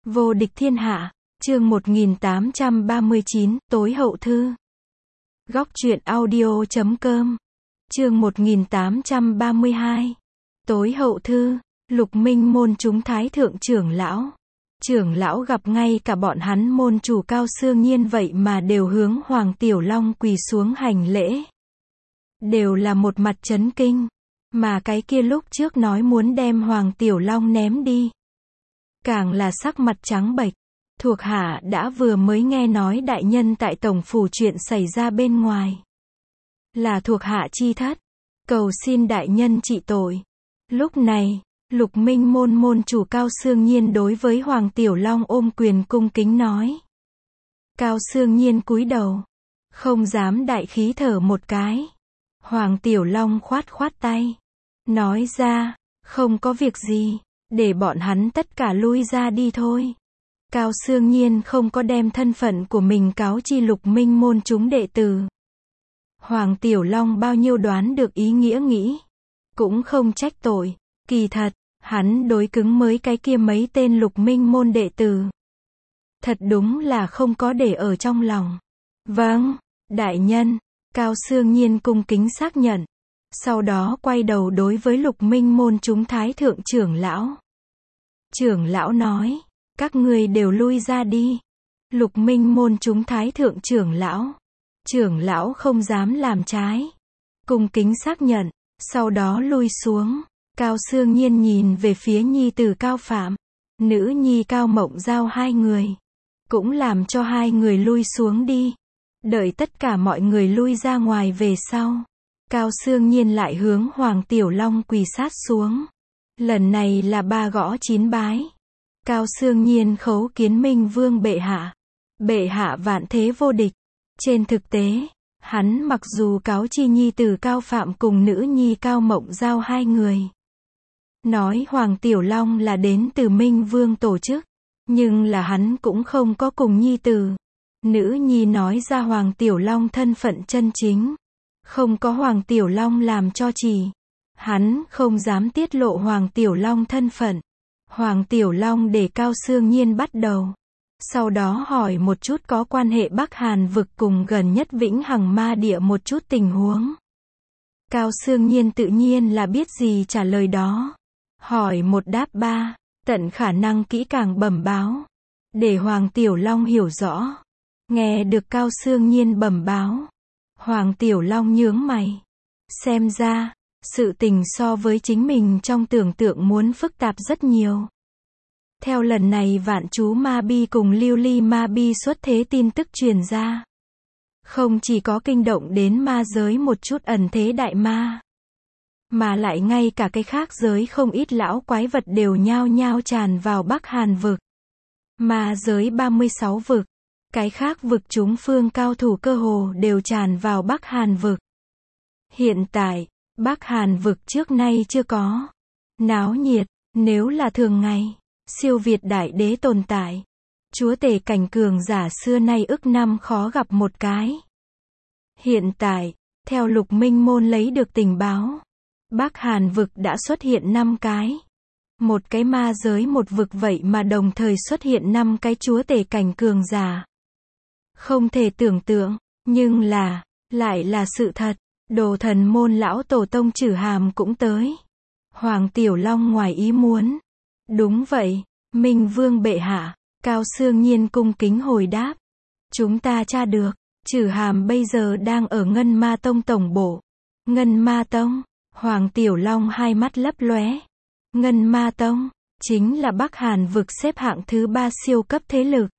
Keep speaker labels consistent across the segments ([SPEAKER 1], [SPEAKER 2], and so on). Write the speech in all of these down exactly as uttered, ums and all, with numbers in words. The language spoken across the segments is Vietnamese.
[SPEAKER 1] Vô địch thiên hạ, chương một nghìn tám trăm ba mươi chín, tối hậu thư. Góc truyện audio chấm com. Chương một nghìn tám trăm ba mươi hai. Tối hậu thư, Lục Minh môn chúng thái thượng trưởng lão. Trưởng lão gặp ngay cả bọn hắn môn chủ Cao Xương Nhiên vậy mà đều hướng Hoàng Tiểu Long quỳ xuống hành lễ. Đều là một mặt chấn kinh. Mà cái kia lúc trước nói muốn đem Hoàng Tiểu Long ném đi, càng là sắc mặt trắng bệch. Thuộc hạ đã vừa mới nghe nói đại nhân tại tổng phủ chuyện xảy ra bên ngoài. Là thuộc hạ chi thất. Cầu xin đại nhân trị tội. Lúc này, Lục Minh môn môn chủ Cao Xương Nhiên đối với Hoàng Tiểu Long ôm quyền cung kính nói. Cao Xương Nhiên cúi đầu, không dám đại khí thở một cái. Hoàng Tiểu Long khoát khoát tay, nói ra, không có việc gì, để bọn hắn tất cả lui ra đi thôi. Cao Xương Nhiên không có đem thân phận của mình cáo chi Lục Minh môn chúng đệ tử. Hoàng Tiểu Long bao nhiêu đoán được ý nghĩa nghĩ, cũng không trách tội. Kỳ thật, hắn đối cứng mới cái kia mấy tên Lục Minh môn đệ tử. Thật đúng là không có để ở trong lòng. Vâng, đại nhân. Cao Xương Nhiên cung kính xác nhận. Sau đó quay đầu đối với Lục Minh môn chúng thái thượng trưởng lão. Trưởng lão nói, các ngươi đều lui ra đi. Lục Minh môn chúng thái thượng trưởng lão. Trưởng lão không dám làm trái. Cung kính xác nhận, sau đó lui xuống. Cao Xương Nhiên nhìn về phía nhi tử Cao Phạm, nữ nhi Cao Mộng Giao hai người. Cũng làm cho hai người lui xuống đi. Đợi tất cả mọi người lui ra ngoài về sau. Cao Xương Nhiên lại hướng Hoàng Tiểu Long quỳ sát xuống. Lần này là ba gõ chín bái. Cao Xương Nhiên khấu kiến Minh Vương bệ hạ. Bệ hạ vạn thế vô địch. Trên thực tế, hắn mặc dù cáo chi nhi tử Cao Phạm cùng nữ nhi Cao Mộng Giao hai người. Nói Hoàng Tiểu Long là đến từ Minh Vương tổ chức. Nhưng là hắn cũng không có cùng nhi tử, nữ nhi nói ra Hoàng Tiểu Long thân phận chân chính. Không có Hoàng Tiểu Long làm cho chỉ. Hắn không dám tiết lộ Hoàng Tiểu Long thân phận. Hoàng Tiểu Long để Cao Xương Nhiên bắt đầu. Sau đó hỏi một chút có quan hệ Bắc Hàn vực cùng gần nhất Vĩnh Hằng Ma Địa một chút tình huống. Cao Xương Nhiên tự nhiên là biết gì trả lời đó. Hỏi một đáp ba, tận khả năng kỹ càng bẩm báo. Để Hoàng Tiểu Long hiểu rõ. Nghe được Cao Xương Nhiên bẩm báo. Hoàng Tiểu Long nhướng mày. Xem ra, sự tình so với chính mình trong tưởng tượng muốn phức tạp rất nhiều. Theo lần này Vạn Chú Ma Bi cùng Lưu Ly Ma Bi xuất thế tin tức truyền ra. Không chỉ có kinh động đến ma giới một chút ẩn thế đại ma. Mà lại ngay cả cái khác giới không ít lão quái vật đều nhao nhao tràn vào Bắc Hàn vực. Ma giới ba mươi sáu vực. Cái khác vực chúng phương cao thủ cơ hồ đều tràn vào Bắc Hàn vực. Hiện tại, Bắc Hàn vực trước nay chưa có. Náo nhiệt, nếu là thường ngày, siêu việt đại đế tồn tại. Chúa tể cảnh cường giả xưa nay ức năm khó gặp một cái. Hiện tại, theo Lục Minh môn lấy được tình báo, Bắc Hàn vực đã xuất hiện năm cái. Một cái ma giới một vực vậy mà đồng thời xuất hiện năm cái chúa tể cảnh cường giả. Không thể tưởng tượng, nhưng là, lại là sự thật. Đồ thần môn lão tổ tông Trử Hàm cũng tới. Hoàng Tiểu Long ngoài ý muốn. Đúng vậy, Minh Vương bệ hạ. Cao Xương Nhiên cung kính hồi đáp. Chúng ta tra được, Trử Hàm bây giờ đang ở Ngân Ma Tông tổng bộ. Ngân Ma Tông. Hoàng Tiểu Long hai mắt lấp lóe. Ngân Ma Tông, chính là Bắc Hàn vực xếp hạng thứ ba siêu cấp thế lực.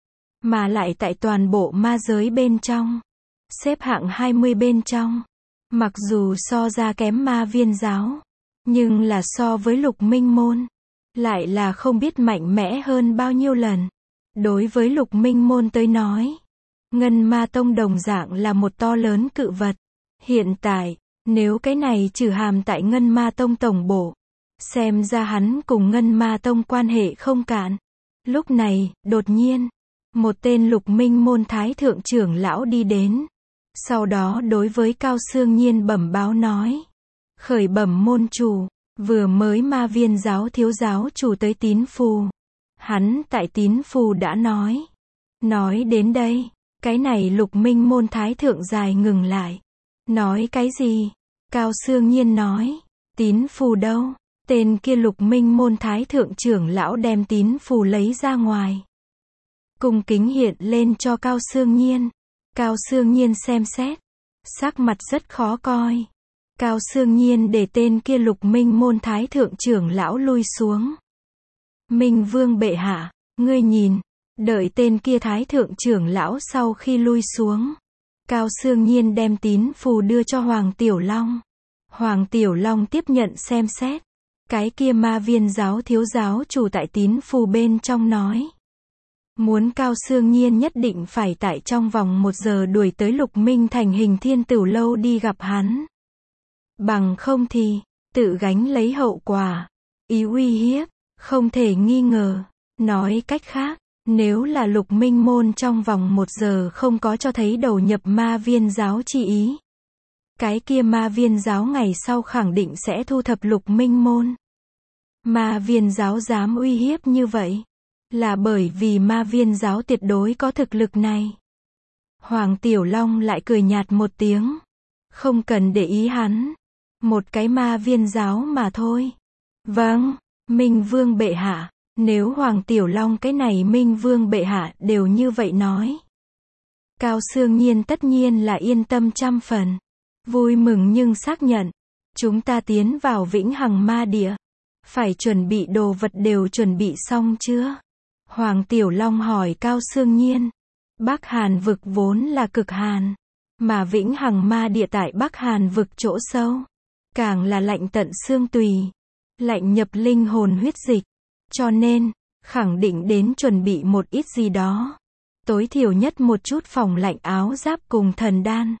[SPEAKER 1] Mà lại tại toàn bộ ma giới bên trong. Xếp hạng hai mươi bên trong. Mặc dù so ra kém Ma Viên giáo. Nhưng là so với Lục Minh môn. Lại là không biết mạnh mẽ hơn bao nhiêu lần. Đối với Lục Minh môn tới nói. Ngân Ma Tông đồng dạng là một to lớn cự vật. Hiện tại, nếu cái này Trử Hàm tại Ngân Ma Tông tổng bộ. Xem ra hắn cùng Ngân Ma Tông quan hệ không cạn. Lúc này, đột nhiên, một tên Lục Minh môn thái thượng trưởng lão đi đến. Sau đó đối với Cao Xương Nhiên bẩm báo nói. Khởi bẩm môn chủ, vừa mới Ma Viên giáo thiếu giáo chủ tới tín phù. Hắn tại tín phù đã nói. Nói đến đây, cái này Lục Minh Môn Thái Thượng dài ngừng lại. Nói cái gì? Cao Xương Nhiên nói. Tín phù đâu? Tên kia Lục Minh Môn Thái Thượng trưởng lão đem tín phù lấy ra ngoài. Cung kính hiện lên cho Cao Xương Nhiên. Cao Xương Nhiên xem xét. Sắc mặt rất khó coi. Cao Xương Nhiên để tên kia Lục Minh Môn Thái Thượng trưởng lão lui xuống. Minh Vương bệ hạ, ngươi nhìn. Đợi tên kia Thái Thượng trưởng lão sau khi lui xuống. Cao Xương Nhiên đem tín phù đưa cho Hoàng Tiểu Long. Hoàng Tiểu Long tiếp nhận xem xét. Cái kia Ma Viên giáo thiếu giáo chủ tại tín phù bên trong nói. Muốn Cao Xương Nhiên nhất định phải tại trong vòng một giờ đuổi tới Lục Minh thành Hình Thiên Tửu lâu đi gặp hắn. Bằng không thì, tự gánh lấy hậu quả. Ý uy hiếp, không thể nghi ngờ. Nói cách khác, nếu là Lục Minh môn trong vòng một giờ không có cho thấy đầu nhập Ma Viên giáo chi ý. Cái kia Ma Viên giáo ngày sau khẳng định sẽ thu thập Lục Minh môn. Ma Viên giáo dám uy hiếp như vậy. Là bởi vì Ma Viên giáo tuyệt đối có thực lực này. Hoàng Tiểu Long lại cười nhạt một tiếng. Không cần để ý hắn. Một cái Ma Viên giáo mà thôi. Vâng, Minh Vương bệ hạ. Nếu Hoàng Tiểu Long cái này Minh Vương bệ hạ đều như vậy nói. Cao Xương Nhiên tất nhiên là yên tâm trăm phần. Vui mừng nhưng xác nhận. Chúng ta tiến vào Vĩnh Hằng Ma Địa. Phải chuẩn bị đồ vật đều chuẩn bị xong chưa? Hoàng Tiểu Long hỏi Cao Xương Nhiên. Bắc Hàn vực vốn là cực hàn. Mà Vĩnh Hằng Ma Địa tại Bắc Hàn vực chỗ sâu. Càng là lạnh tận xương tùy. Lạnh nhập linh hồn huyết dịch. Cho nên, khẳng định đến chuẩn bị một ít gì đó. Tối thiểu nhất một chút phòng lạnh áo giáp cùng thần đan.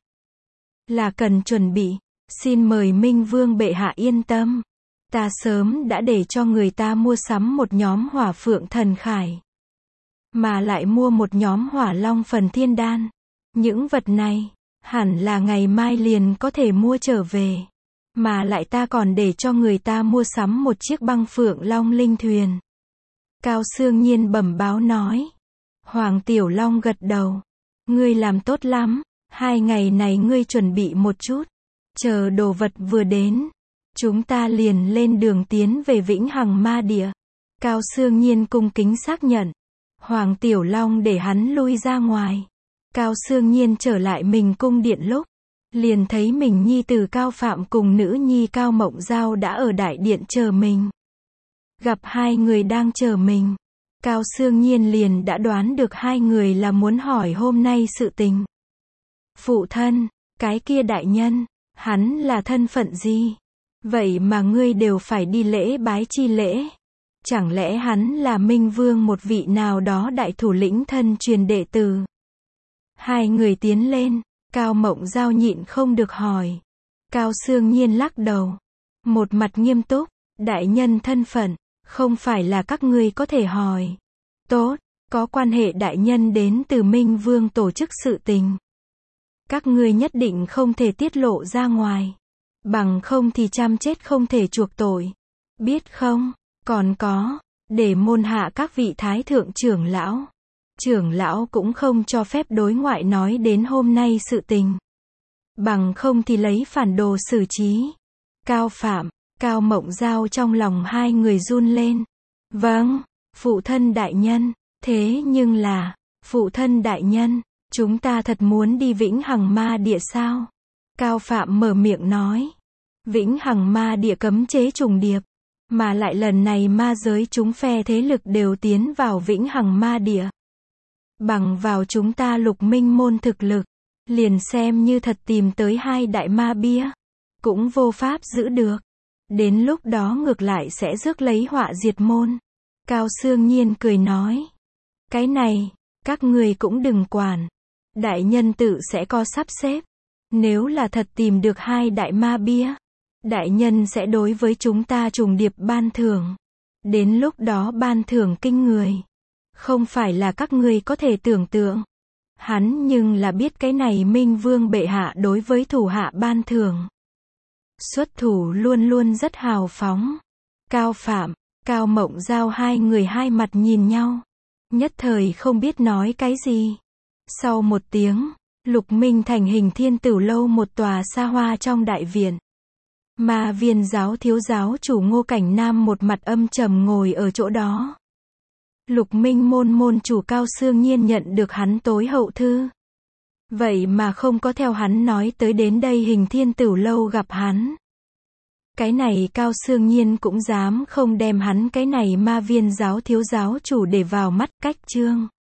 [SPEAKER 1] Là cần chuẩn bị. Xin mời Minh Vương bệ hạ yên tâm. Ta sớm đã để cho người ta mua sắm một nhóm hỏa phượng thần khải. Mà lại mua một nhóm hỏa long phần thiên đan. Những vật này, hẳn là ngày mai liền có thể mua trở về. Mà lại ta còn để cho người ta mua sắm một chiếc băng phượng long linh thuyền. Cao Xương Nhiên bẩm báo nói. Hoàng Tiểu Long gật đầu. Ngươi làm tốt lắm. Hai ngày này ngươi chuẩn bị một chút. Chờ đồ vật vừa đến. Chúng ta liền lên đường tiến về Vĩnh Hằng Ma Địa. Cao Xương Nhiên cung kính xác nhận. Hoàng Tiểu Long để hắn lui ra ngoài. Cao Xương Nhiên trở lại mình cung điện lúc. Liền thấy mình nhi tử Cao Phạm cùng nữ nhi Cao Mộng Giao đã ở đại điện chờ mình. Gặp hai người đang chờ mình. Cao Xương Nhiên liền đã đoán được hai người là muốn hỏi hôm nay sự tình. Phụ thân, cái kia đại nhân, hắn là thân phận gì? Vậy mà ngươi đều phải đi lễ bái chi lễ. Chẳng lẽ hắn là Minh Vương một vị nào đó đại thủ lĩnh thân truyền đệ tử? Hai người tiến lên, Cao Mộng Giao nhịn không được hỏi. Cao Xương Nhiên lắc đầu. Một mặt nghiêm túc, đại nhân thân phận, không phải là các ngươi có thể hỏi. Tốt, có quan hệ đại nhân đến từ Minh Vương tổ chức sự tình. Các ngươi nhất định không thể tiết lộ ra ngoài. Bằng không thì trăm chết không thể chuộc tội. Biết không? Còn có, để môn hạ các vị thái thượng trưởng lão. Trưởng lão cũng không cho phép đối ngoại nói đến hôm nay sự tình. Bằng không thì lấy phản đồ xử trí. Cao Phạm, Cao Mộng Giao trong lòng hai người run lên. Vâng, phụ thân đại nhân, thế nhưng là, phụ thân đại nhân, chúng ta thật muốn đi Vĩnh Hằng Ma Địa sao? Cao Phạm mở miệng nói. Vĩnh Hằng Ma Địa cấm chế trùng điệp. Mà lại lần này ma giới chúng phe thế lực đều tiến vào Vĩnh Hằng Ma Địa. Bằng vào chúng ta Lục Minh môn thực lực, liền xem như thật tìm tới hai đại ma bia, cũng vô pháp giữ được. Đến lúc đó ngược lại sẽ rước lấy họa diệt môn. Cao Xương Nhiên cười nói. Cái này, các người cũng đừng quản. Đại nhân tự sẽ có sắp xếp. Nếu là thật tìm được hai đại ma bia, đại nhân sẽ đối với chúng ta trùng điệp ban thưởng. Đến lúc đó ban thưởng kinh người. Không phải là các ngươi có thể tưởng tượng. Hắn nhưng là biết cái này Minh Vương bệ hạ đối với thủ hạ ban thưởng. Xuất thủ luôn luôn rất hào phóng. Cao Phạm, Cao Mộng Giao hai người hai mặt nhìn nhau. Nhất thời không biết nói cái gì. Sau một tiếng, Lục Minh thành hình thiên tử lâu một tòa xa hoa trong đại viện. Ma Viên giáo thiếu giáo chủ Ngô Cảnh Nam một mặt âm trầm ngồi ở chỗ đó. Lục Minh môn môn chủ Cao Xương Nhiên nhận được hắn tối hậu thư. Vậy mà không có theo hắn nói tới đến đây hình thiên tử lâu gặp hắn. Cái này Cao Xương Nhiên cũng dám không đem hắn cái này Ma Viên giáo thiếu giáo chủ để vào mắt. Cách chương